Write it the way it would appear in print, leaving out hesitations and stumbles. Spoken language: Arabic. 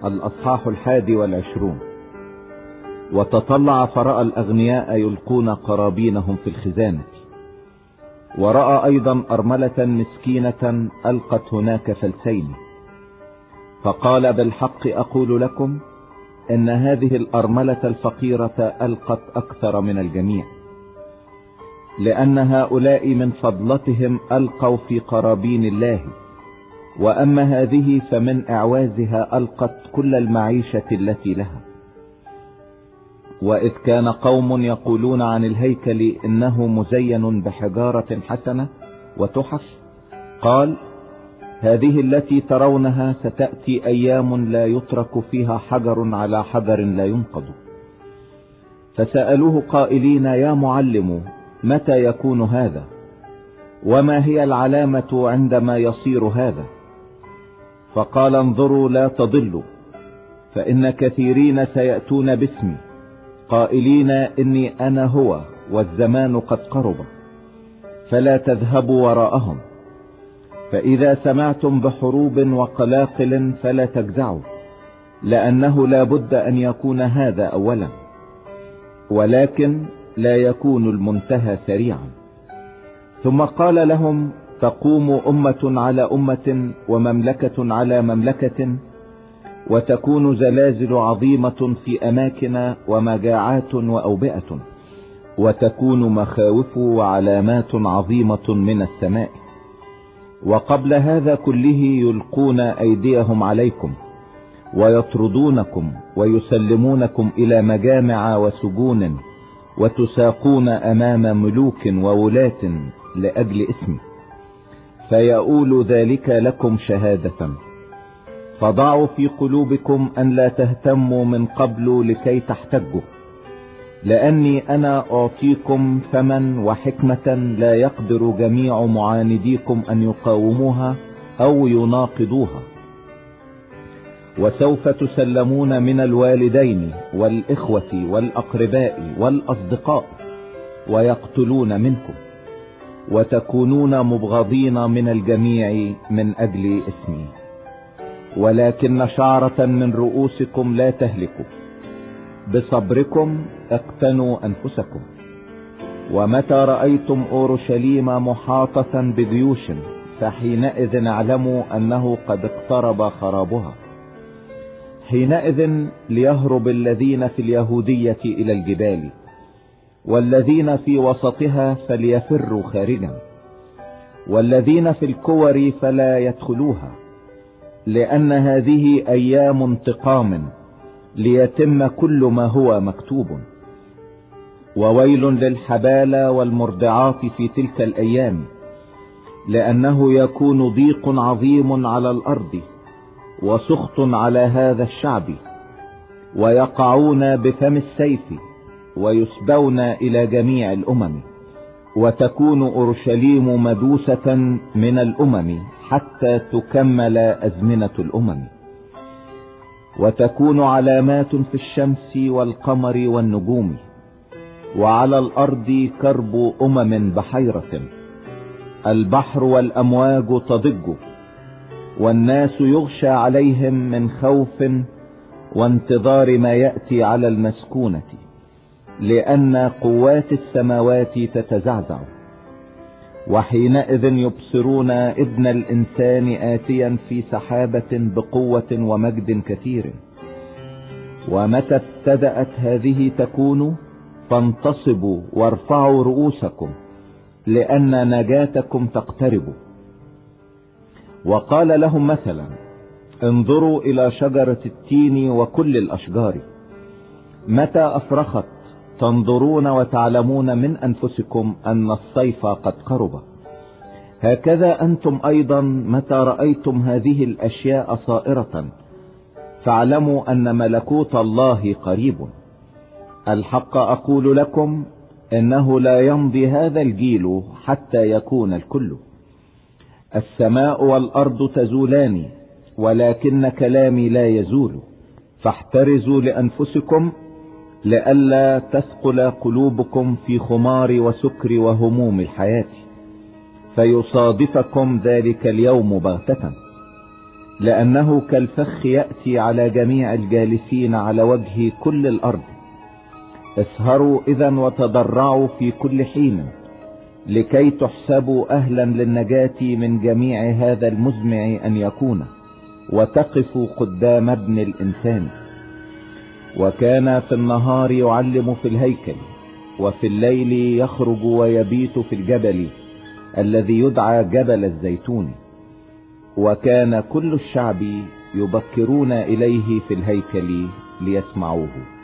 الأصحاح 21. وتطلع فرأى الأغنياء يلقون قرابينهم في الخزانة، ورأى أيضا أرملة مسكينة ألقت هناك فلسين، فقال بالحق أقول لكم إن هذه الأرملة الفقيرة ألقت أكثر من الجميع، لأن هؤلاء من فضلتهم ألقوا في قرابين الله، وأما هذه فمن إعوازها ألقت كل المعيشة التي لها. وإذ كان قوم يقولون عن الهيكل إنه مزين بحجارة حسنة وتحف، قال: هذه التي ترونها ستأتي أيام لا يترك فيها حجر على حجر لا ينقض. فسألوه قائلين: يا معلم، متى يكون هذا؟ وما هي العلامة عندما يصير هذا؟ فقال: انظروا لا تضلوا، فإن كثيرين سيأتون باسمي قائلين إني أنا هو، والزمان قد قرب، فلا تذهبوا وراءهم. فإذا سمعتم بحروب وقلاقل فلا تجزعوا، لأنه لا بد أن يكون هذا أولا، ولكن لا يكون المنتهى سريعا. ثم قال لهم: تقوم أمة على أمة ومملكة على مملكة، وتكون زلازل عظيمة في أماكن ومجاعات وأوبئة، وتكون مخاوف وعلامات عظيمة من السماء. وقبل هذا كله يلقون أيديهم عليكم ويطردونكم ويسلمونكم إلى مجامع وسجون، وتساقون أمام ملوك وولاة لأجل اسمي، فيؤول ذلك لكم شهادة. فضعوا في قلوبكم أن لا تهتموا من قبل لكي تحتجوا، لأني أنا أعطيكم فما وحكمة لا يقدر جميع معانديكم أن يقاوموها أو يناقضوها. وسوف تسلمون من الوالدين والإخوة والأقرباء والأصدقاء، ويقتلون منكم، وتكونون مبغضين من الجميع من أجل اسمي. ولكن شعرة من رؤوسكم لا تهلكوا، بصبركم اقتنوا أنفسكم. ومتى رأيتم أورشليم محاطة بجيوش، فحينئذ اعلموا أنه قد اقترب خرابها. حينئذ ليهرب الذين في اليهودية إلى الجبال، والذين في وسطها فليفروا خارجا، والذين في الكور فلا يدخلوها، لأن هذه أيام انتقام ليتم كل ما هو مكتوب. وويل للحبالى والمرضعات في تلك الأيام، لأنه يكون ضيق عظيم على الأرض وسخط على هذا الشعب، ويقعون بفم السيف ويسبون إلى جميع الأمم. وتكون أورشليم مدوسة من الأمم حتى تكمل أزمنة الأمم. وتكون علامات في الشمس والقمر والنجوم، وعلى الأرض كرب بحيرة، البحر والأمواج تضج، والناس يغشى عليهم من خوف وانتظار ما يأتي على المسكونة، لأن قوات السماوات تتزعزع. وحينئذ يبصرون ابن الإنسان آتيا في سحابة بقوة ومجد كثير. ومتى ابتدأت هذه تكون، فانتصبوا وارفعوا رؤوسكم، لأن نجاتكم تقترب. وقال لهم مثلا: انظروا إلى شجرة التين وكل الأشجار، متى أفرخت تنظرون وتعلمون من أنفسكم أن الصيف قد قرب. هكذا أنتم أيضا متى رأيتم هذه الأشياء صائرة، فاعلموا أن ملكوت الله قريب. الحق أقول لكم إنه لا يمضي هذا الجيل حتى يكون الكل. السماء والأرض تزولان، ولكن كلامي لا يزول. فاحترزوا لأنفسكم لئلا تثقل قلوبكم في خمار وسكر وهموم الحياة، فيصادفكم ذلك اليوم بغتة. لأنه كالفخ يأتي على جميع الجالسين على وجه كل الأرض. اسهروا إذا وتضرعوا في كل حين لكي تحسبوا أهلا للنجاة من جميع هذا المزمع أن يكون، وتقفوا قدام ابن الإنسان. وكان في النهار يعلم في الهيكل، وفي الليل يخرج ويبيت في الجبل الذي يدعى جبل الزيتون. وكان كل الشعب يبكرون إليه في الهيكل ليسمعوه.